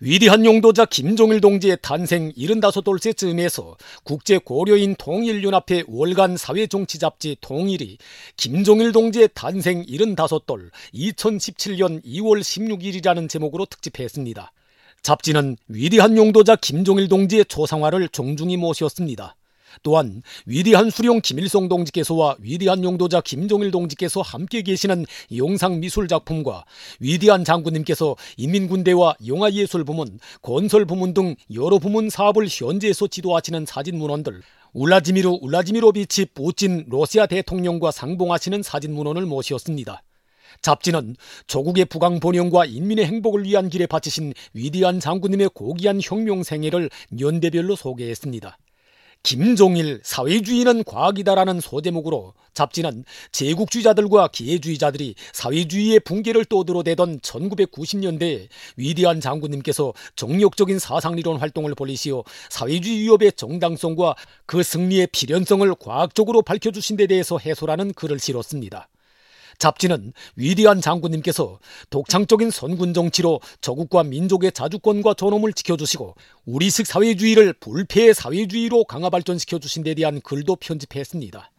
위대한 용도자 김종일 동지의 탄생 75돌째 즈음에서 국제고려인 통일연합회 월간 사회정치 잡지 통일이 김종일 동지의 탄생 75돌 2017년 2월 16일이라는 제목으로 특집했습니다. 잡지는 위대한 용도자 김종일 동지의 초상화를 정중히 모셨습니다. 또한 위대한 수령 김일성 동지께서와 위대한 용도자 김종일 동지께서 함께 계시는 영상미술작품과 위대한 장군님께서 인민군대와 영화예술부문, 건설부문 등 여러 부문 사업을 현지에서 지도하시는 사진문헌들, 울라지미르 울라지미로비치 푸틴 러시아 대통령과 상봉하시는 사진문헌을 모셨습니다. 잡지는 조국의 부강 번영과 인민의 행복을 위한 길에 바치신 위대한 장군님의 고귀한 혁명 생애를 연대별로 소개했습니다. 김종일 사회주의는 과학이다라는 소제목으로 잡지는 제국주의자들과 기회주의자들이 사회주의의 붕괴를 떠들어대던 1990년대에 위대한 장군님께서 정력적인 사상리론 활동을 벌이시어 사회주의 위협의 정당성과 그 승리의 필연성을 과학적으로 밝혀주신 데 대해서 해설하는 글을 실었습니다. 잡지는 위대한 장군님께서 독창적인 선군 정치로 조국과 민족의 자주권과 존엄을 지켜주시고 우리식 사회주의를 불패의 사회주의로 강화 발전시켜 주신 데 대한 글도 편집했습니다.